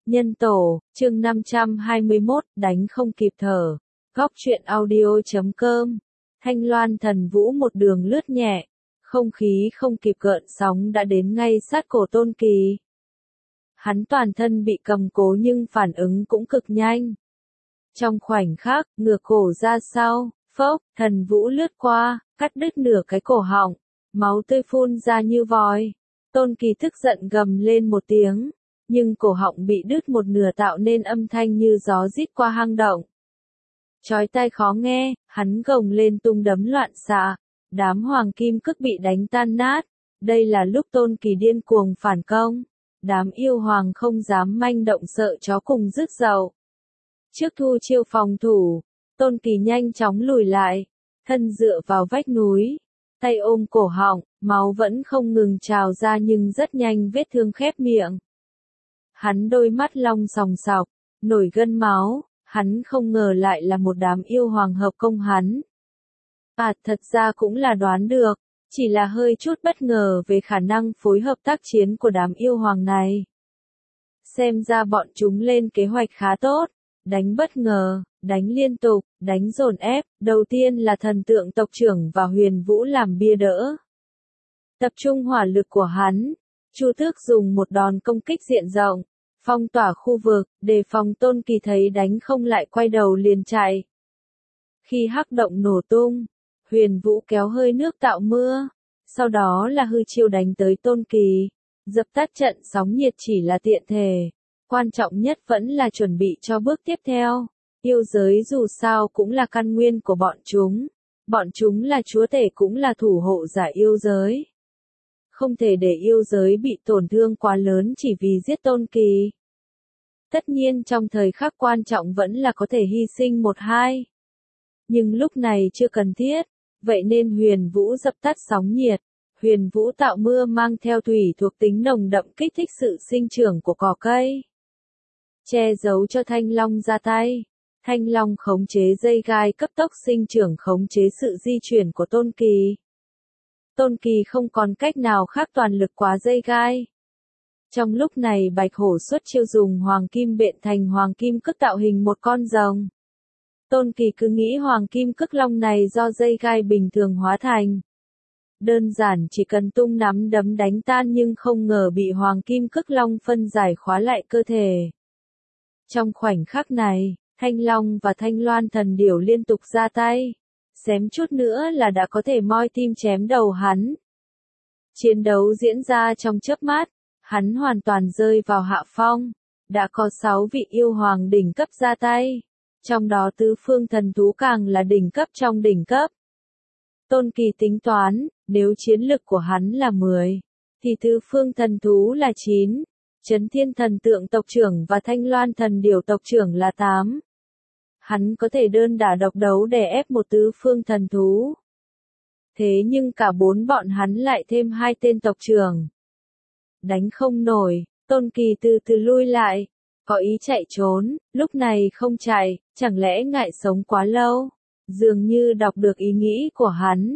Nhân tổ, chương 521, đánh không kịp thở. Góc truyện audio.com. Thanh Loan Thần Vũ một đường lướt nhẹ, không khí không kịp gợn sóng đã đến ngay sát cổ Tôn Kỳ. Hắn toàn thân bị cầm cố nhưng phản ứng cũng cực nhanh. Trong khoảnh khắc, ngửa cổ ra sau, phốc, Thần Vũ lướt qua, cắt đứt nửa cái cổ họng, máu tươi phun ra như vòi. Tôn Kỳ tức giận gầm lên một tiếng, nhưng cổ họng bị đứt một nửa tạo nên âm thanh như gió rít qua hang động. Chói tai khó nghe, hắn gồng lên tung đấm loạn xạ, đám hoàng kim cức bị đánh tan nát. Đây là lúc Tôn Kỳ điên cuồng phản công, đám yêu hoàng không dám manh động sợ chó cùng rứt dậu. Trước thu chiêu phòng thủ, Tôn Kỳ nhanh chóng lùi lại, thân dựa vào vách núi, tay ôm cổ họng, máu vẫn không ngừng trào ra nhưng rất nhanh vết thương khép miệng. Hắn đôi mắt long sòng sọc, nổi gân máu, hắn không ngờ lại là một đám yêu hoàng hợp công hắn. Thật ra cũng là đoán được, chỉ là hơi chút bất ngờ về khả năng phối hợp tác chiến của đám yêu hoàng này. Xem ra bọn chúng lên kế hoạch khá tốt, đánh bất ngờ, đánh liên tục, đánh dồn ép, đầu tiên là thần tượng tộc trưởng và Huyền Vũ làm bia đỡ. Tập trung hỏa lực của hắn, Chu Tước dùng một đòn công kích diện rộng, phong tỏa khu vực, đề phòng Tôn Kỳ thấy đánh không lại quay đầu liền chạy. Khi hắc động nổ tung, Huyền Vũ kéo hơi nước tạo mưa, sau đó là hư chiêu đánh tới Tôn Kỳ, dập tắt trận sóng nhiệt chỉ là tiện thể, quan trọng nhất vẫn là chuẩn bị cho bước tiếp theo. Yêu giới dù sao cũng là căn nguyên của bọn chúng là chúa tể cũng là thủ hộ giả yêu giới. Không thể để yêu giới bị tổn thương quá lớn chỉ vì giết Tôn Kỳ. Tất nhiên trong thời khắc quan trọng vẫn là có thể hy sinh một hai. Nhưng lúc này chưa cần thiết, vậy nên Huyền Vũ dập tắt sóng nhiệt. Huyền Vũ tạo mưa mang theo thủy thuộc tính nồng đậm kích thích sự sinh trưởng của cỏ cây. Che giấu cho Thanh Long ra tay. Thanh Long khống chế dây gai cấp tốc sinh trưởng khống chế sự di chuyển của Tôn Kỳ. Tôn Kỳ không còn cách nào khác toàn lực quá dây gai. Trong lúc này Bạch Hổ xuất chiêu dùng hoàng kim bện thành hoàng kim cức tạo hình một con rồng. Tôn Kỳ cứ nghĩ hoàng kim cức long này do dây gai bình thường hóa thành. Đơn giản chỉ cần tung nắm đấm đánh tan nhưng không ngờ bị hoàng kim cức long phân giải khóa lại cơ thể. Trong khoảnh khắc này, Thanh Long và Thanh Loan thần điểu liên tục ra tay. Xém chút nữa là đã có thể moi tim chém đầu hắn. Chiến đấu diễn ra trong chớp mắt, hắn hoàn toàn rơi vào hạ phong. Đã có 6 vị yêu hoàng đỉnh cấp ra tay. Trong đó tứ phương thần thú càng là đỉnh cấp trong đỉnh cấp. Tôn Kỳ tính toán, nếu chiến lực của hắn là 10, thì tứ phương thần thú là 9, Chấn Thiên thần tượng tộc trưởng và Thanh Loan thần điểu tộc trưởng là 8. Hắn có thể đơn đả độc đấu để ép một tứ phương thần thú. Thế nhưng cả 4 bọn hắn lại thêm 2 tên tộc trưởng. Đánh không nổi, Tôn Kỳ từ từ lui lại, có ý chạy trốn, lúc này không chạy, chẳng lẽ ngại sống quá lâu. Dường như đọc được ý nghĩ của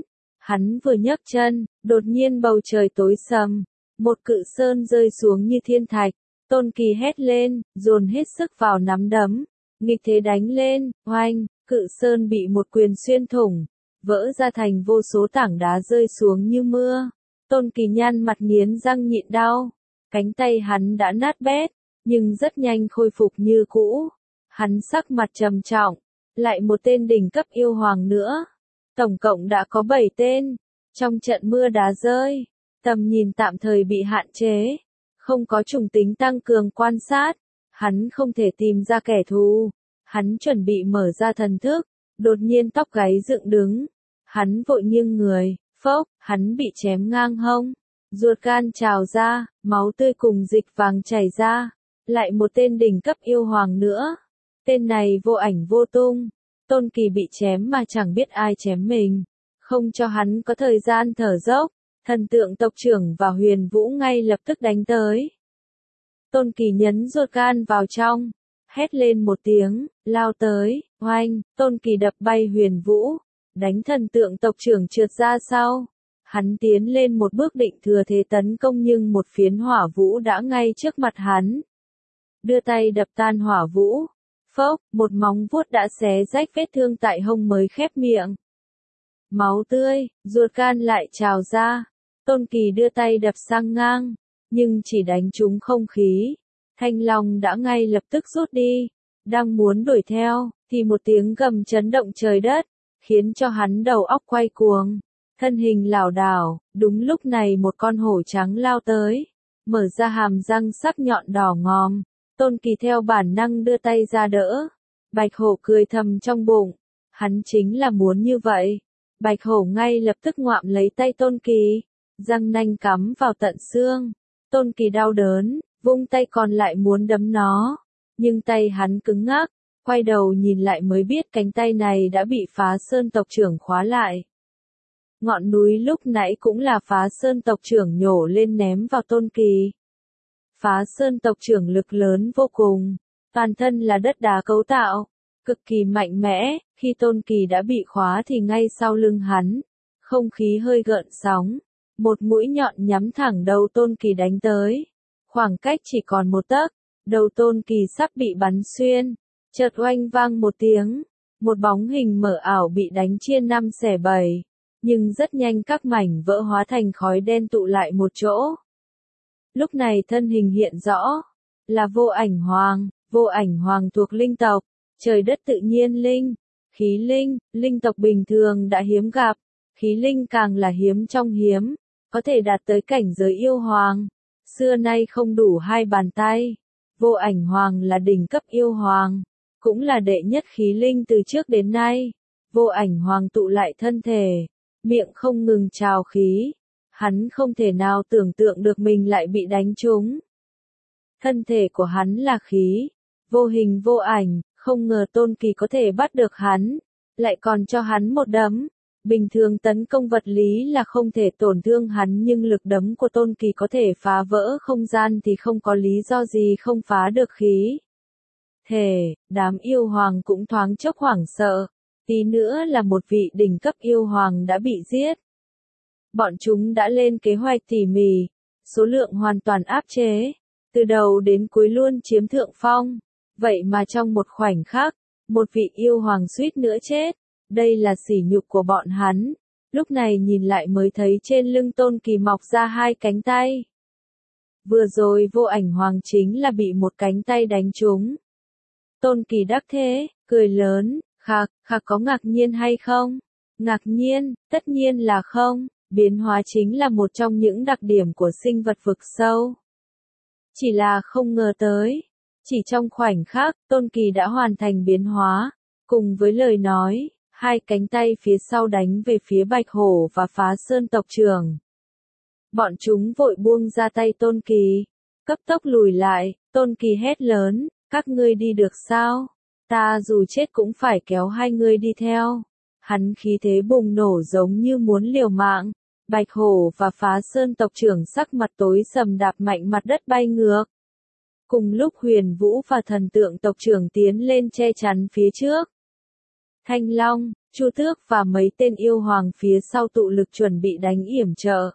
hắn vừa nhấc chân, đột nhiên bầu trời tối sầm, một cự sơn rơi xuống như thiên thạch. Tôn Kỳ hét lên, dồn hết sức vào nắm đấm. Nghịch thế đánh lên, oanh, cự sơn bị một quyền xuyên thủng, vỡ ra thành vô số tảng đá rơi xuống như mưa. Tôn Kỳ nhăn mặt nghiến răng nhịn đau, cánh tay hắn đã nát bét, nhưng rất nhanh khôi phục như cũ. Hắn sắc mặt trầm trọng, lại một tên đỉnh cấp yêu hoàng nữa. Tổng cộng đã có 7 tên, trong trận mưa đá rơi, tầm nhìn tạm thời bị hạn chế, không có chủng tính tăng cường quan sát. Hắn không thể tìm ra kẻ thù. Hắn chuẩn bị mở ra thần thức, đột nhiên tóc gáy dựng đứng. Hắn vội nghiêng người, phốc, hắn bị chém ngang hông. Ruột gan trào ra, máu tươi cùng dịch vàng chảy ra. Lại một tên đỉnh cấp yêu hoàng nữa. Tên này vô ảnh vô tung. Tôn Kỳ bị chém mà chẳng biết ai chém mình. Không cho hắn có thời gian thở dốc. Thần tượng tộc trưởng và Huyền Vũ ngay lập tức đánh tới. Tôn Kỳ nhấn ruột gan vào trong, hét lên một tiếng, lao tới, oanh, Tôn Kỳ đập bay Huyền Vũ, đánh thần tượng tộc trưởng trượt ra sau. Hắn tiến lên một bước định thừa thế tấn công nhưng một phiến hỏa vũ đã ngay trước mặt hắn. đưa tay đập tan hỏa vũ. Phốc, một móng vuốt đã xé rách vết thương tại hông mới khép miệng. Máu tươi, ruột gan lại trào ra. Tôn Kỳ đưa tay đập sang ngang, nhưng chỉ đánh trúng không khí. Thanh long đã ngay lập tức rút đi. Đang muốn đuổi theo, thì một tiếng gầm chấn động trời đất, khiến cho hắn đầu óc quay cuồng. Thân hình lảo đảo, đúng lúc này một con hổ trắng lao tới, mở ra hàm răng sắc nhọn đỏ ngòm. Tôn Kỳ theo bản năng đưa tay ra đỡ. Bạch hổ cười thầm trong bụng. Hắn chính là muốn như vậy. Bạch hổ ngay lập tức ngoạm lấy tay Tôn Kỳ, răng nanh cắm vào tận xương. Tôn Kỳ đau đớn, vung tay còn lại muốn đấm nó, nhưng tay hắn cứng ngắc, quay đầu nhìn lại mới biết cánh tay này đã bị Phá Sơn tộc trưởng khóa lại. Ngọn núi lúc nãy cũng là Phá Sơn tộc trưởng nhổ lên ném vào Tôn Kỳ. Phá Sơn tộc trưởng lực lớn vô cùng, toàn thân là đất đá cấu tạo, cực kỳ mạnh mẽ. Khi Tôn Kỳ đã bị khóa thì ngay sau lưng hắn, không khí hơi gợn sóng, một mũi nhọn nhắm thẳng đầu Tôn Kỳ đánh tới. Khoảng cách chỉ còn một tấc, đầu Tôn Kỳ sắp bị bắn xuyên. Chợt oanh vang một tiếng, một bóng hình mờ ảo bị đánh chia năm xẻ bảy, nhưng rất nhanh các mảnh vỡ hóa thành khói đen tụ lại một chỗ. Lúc này thân hình hiện rõ, là Vô Ảnh Hoàng. Vô Ảnh Hoàng thuộc linh tộc, trời đất tự nhiên linh, khí linh. Linh tộc bình thường đã hiếm gặp, khí linh càng là hiếm trong hiếm, có thể đạt tới cảnh giới yêu hoàng. Xưa nay không đủ hai bàn tay. Vô Ảnh Hoàng là đỉnh cấp yêu hoàng, cũng là đệ nhất khí linh từ trước đến nay. Vô Ảnh Hoàng tụ lại thân thể, miệng không ngừng trào khí. Hắn không thể nào tưởng tượng được mình lại bị đánh trúng. Thân thể của hắn là khí, vô hình vô ảnh, không ngờ Tôn Kỳ có thể bắt được hắn, lại còn cho hắn một đấm. Bình thường tấn công vật lý là không thể tổn thương hắn, nhưng lực đấm của Tôn Kỳ có thể phá vỡ không gian thì không có lý do gì không phá được khí. Đám yêu hoàng cũng thoáng chốc hoảng sợ, tí nữa là một vị đỉnh cấp yêu hoàng đã bị giết. Bọn chúng đã lên kế hoạch tỉ mỉ, số lượng hoàn toàn áp chế, từ đầu đến cuối luôn chiếm thượng phong. Vậy mà trong một khoảnh khắc, một vị yêu hoàng suýt nữa chết. Đây là sỉ nhục của bọn hắn. Lúc này nhìn lại mới thấy trên lưng Tôn Kỳ mọc ra hai cánh tay. Vừa rồi Vô Ảnh Hoàng chính là bị một cánh tay đánh trúng. Tôn Kỳ đắc thế, cười lớn, khạc có ngạc nhiên hay không? Ngạc nhiên, tất nhiên là không. Biến hóa chính là một trong những đặc điểm của sinh vật vực sâu. Chỉ là không ngờ tới. Chỉ trong khoảnh khắc, Tôn Kỳ đã hoàn thành biến hóa. Cùng với lời nói, hai cánh tay phía sau đánh về phía Bạch Hổ và Phá Sơn tộc trưởng. Bọn chúng vội buông ra tay Tôn Kỳ, cấp tốc lùi lại. Tôn Kỳ hét lớn, các ngươi đi được sao? Ta dù chết cũng phải kéo hai ngươi đi theo. Hắn khí thế bùng nổ giống như muốn liều mạng. Bạch Hổ và Phá Sơn tộc trưởng sắc mặt tối sầm đạp mạnh mặt đất bay ngược. Cùng lúc Huyền Vũ và Thần Tượng tộc trưởng tiến lên che chắn phía trước. Thanh Long, Chu Tước và mấy tên yêu hoàng phía sau tụ lực chuẩn bị đánh yểm trợ.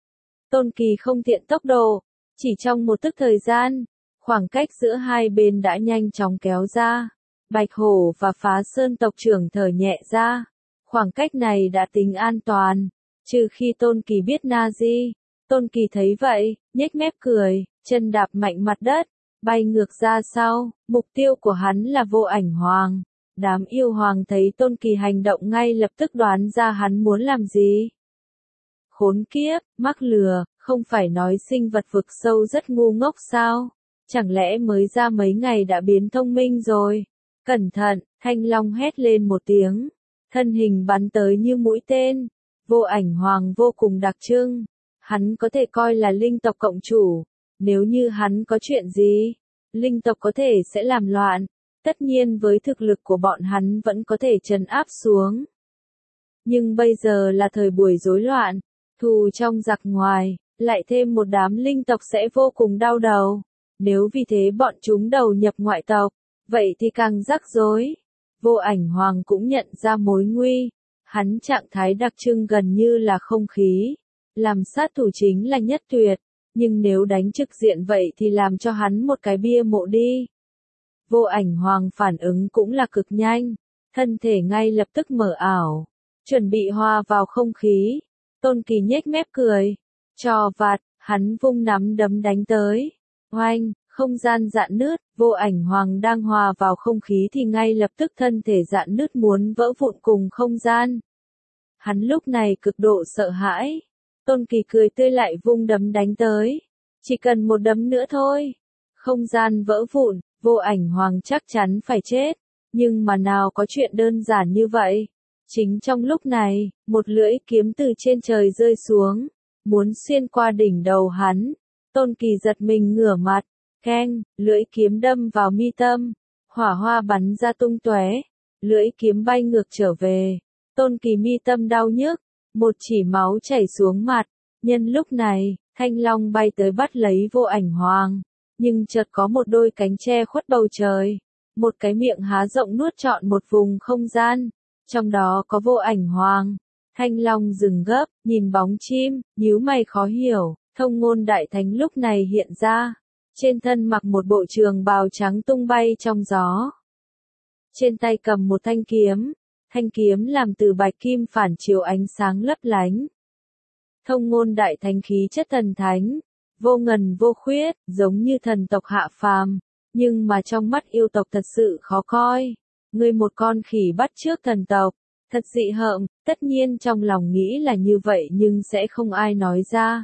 Tôn Kỳ không tiện tốc độ, chỉ trong một tức thời gian, khoảng cách giữa hai bên đã nhanh chóng kéo ra. Bạch Hổ và Phá Sơn tộc trưởng thở nhẹ ra. Khoảng cách này đã tính an toàn, trừ khi Tôn Kỳ biết Nazi. Tôn Kỳ thấy vậy, nhếch mép cười, chân đạp mạnh mặt đất, bay ngược ra sau. Mục tiêu của hắn là Vô Ảnh Hoàng. Đám yêu hoàng thấy Tôn Kỳ hành động ngay lập tức đoán ra hắn muốn làm gì. Khốn kiếp, mắc lừa, không phải nói sinh vật vực sâu rất ngu ngốc sao? Chẳng lẽ mới ra mấy ngày đã biến thông minh rồi? Cẩn thận, Thanh Long hét lên một tiếng. Thân hình bắn tới như mũi tên. Vô Ảnh Hoàng vô cùng đặc trưng. Hắn có thể coi là linh tộc cộng chủ. Nếu như hắn có chuyện gì, linh tộc có thể sẽ làm loạn. Tất nhiên với thực lực của bọn hắn vẫn có thể trấn áp xuống. Nhưng bây giờ là thời buổi rối loạn, thù trong giặc ngoài, lại thêm một đám linh tộc sẽ vô cùng đau đầu. Nếu vì thế bọn chúng đầu nhập ngoại tộc, vậy thì càng rắc rối. Vô Ảnh Hoàng cũng nhận ra mối nguy. Hắn trạng thái đặc trưng gần như là không khí. Làm sát thủ chính là nhất tuyệt. nhưng nếu đánh trực diện vậy thì làm cho hắn một cái bia mộ đi. Vô Ảnh Hoàng phản ứng cũng là cực nhanh, thân thể ngay lập tức mở ảo, chuẩn bị hòa vào không khí. Tôn Kỳ nhếch mép cười, trò vặt, hắn vung nắm đấm đánh tới. Oanh, không gian rạn nứt, Vô Ảnh Hoàng đang hòa vào không khí thì ngay lập tức thân thể rạn nứt muốn vỡ vụn cùng không gian. Hắn lúc này cực độ sợ hãi. Tôn Kỳ cười tươi lại vung đấm đánh tới. Chỉ cần một đấm nữa thôi. Không gian vỡ vụn, Vô Ảnh Hoàng chắc chắn phải chết. Nhưng mà nào có chuyện đơn giản như vậy. Chính trong lúc này, một lưỡi kiếm từ trên trời rơi xuống, muốn xuyên qua đỉnh đầu hắn. Tôn Kỳ giật mình ngửa mặt, keng, lưỡi kiếm đâm vào mi tâm, hỏa hoa bắn ra tung tóe, lưỡi kiếm bay ngược trở về. Tôn Kỳ mi tâm đau nhức, một chỉ máu chảy xuống mặt. Nhân lúc này, Thanh Long bay tới bắt lấy Vô Ảnh Hoàng, nhưng chợt có một đôi cánh che khuất bầu trời, một cái miệng há rộng nuốt trọn một vùng không gian, trong đó có Vô Ảnh Hoàng. Thanh Long dừng gấp, nhìn bóng chim, nhíu mày khó hiểu. Thông Ngôn Đại Thánh lúc này hiện ra, trên thân mặc một bộ trường bào trắng tung bay trong gió. Trên tay cầm một thanh kiếm làm từ bạch kim phản chiếu ánh sáng lấp lánh. Thông Ngôn Đại Thánh khí chất thần thánh, vô ngần vô khuyết, giống như thần tộc hạ phàm, nhưng mà trong mắt yêu tộc thật sự khó coi. Ngươi một con khỉ bắt chước thần tộc, thật dị hợm, tất nhiên trong lòng nghĩ là như vậy nhưng sẽ không ai nói ra.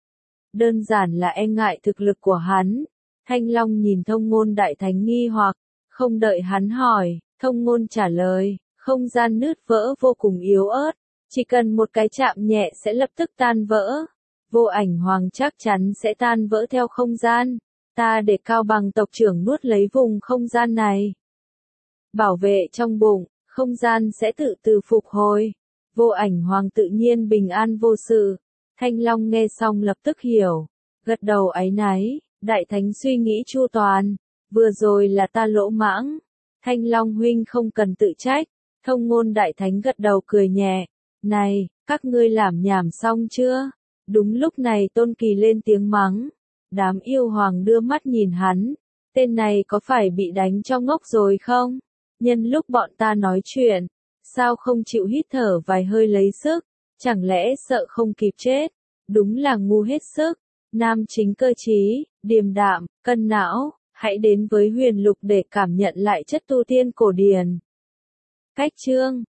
Đơn giản là e ngại thực lực của hắn. Thanh Long nhìn Thông Ngôn Đại Thánh nghi hoặc, không đợi hắn hỏi, Thông Ngôn trả lời, không gian nứt vỡ vô cùng yếu ớt, chỉ cần một cái chạm nhẹ sẽ lập tức tan vỡ. Vô Ảnh Hoàng chắc chắn sẽ tan vỡ theo không gian. Ta để Cao Bằng tộc trưởng nuốt lấy vùng không gian này. Bảo vệ trong bụng, không gian sẽ tự từ phục hồi. Vô Ảnh Hoàng tự nhiên bình an vô sự. Thanh Long nghe xong lập tức hiểu, gật đầu áy náy, Đại Thánh suy nghĩ chu toàn, vừa rồi là ta lỗ mãng. Thanh Long huynh không cần tự trách. Thông Ngôn Đại Thánh gật đầu cười nhẹ, này, các ngươi làm nhảm xong chưa? Đúng lúc này Tôn Kỳ lên tiếng mắng, đám yêu hoàng đưa mắt nhìn hắn, tên này có phải bị đánh cho ngốc rồi không? Nhân lúc bọn ta nói chuyện, sao không chịu hít thở vài hơi lấy sức, chẳng lẽ sợ không kịp chết? Đúng là ngu hết sức. Nam chính cơ trí, điềm đạm, cân não, hãy đến với Huyền Lục để cảm nhận lại chất tu tiên cổ điển. Cách chương